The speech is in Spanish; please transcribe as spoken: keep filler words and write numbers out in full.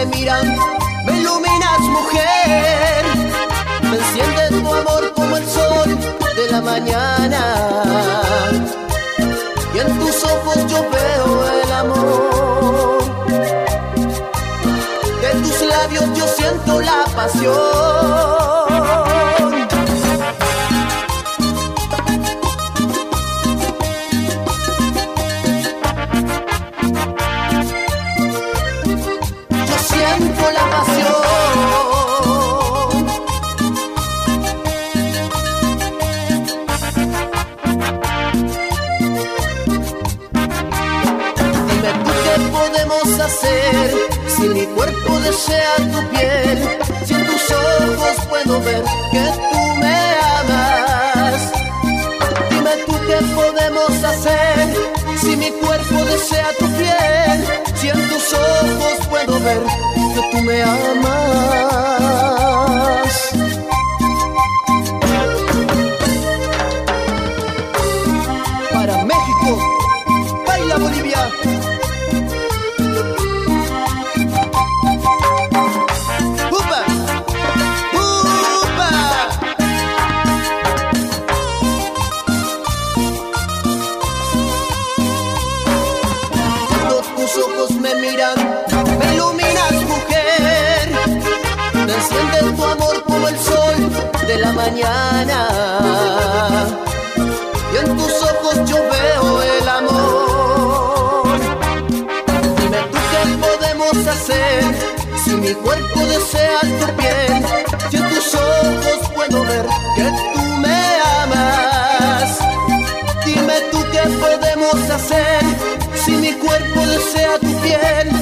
me miran, me iluminas, mujer. Me enciende tu amor como el sol de la mañana, y en tus ojos yo veo el amor. De tus labios yo siento la pasión. Siento la pasión. Dime tú qué podemos hacer si mi cuerpo desea tu piel, si en tus ojos puedo ver que tú me amas. Dime tú qué podemos hacer si mi cuerpo desea tu piel, si en tus ojos puedo ver que tú me amas. Para México, baila Bolivia. ¡Upa! ¡Upa! Cuando tus ojos me miran, me iluminas, mujer. Me enciende tu amor como el sol de la mañana, y en tus ojos yo veo el amor. Dime tú qué podemos hacer si mi cuerpo desea tu piel, si en tus ojos puedo ver que tú me amas. Dime tú qué podemos hacer si mi cuerpo desea tu piel,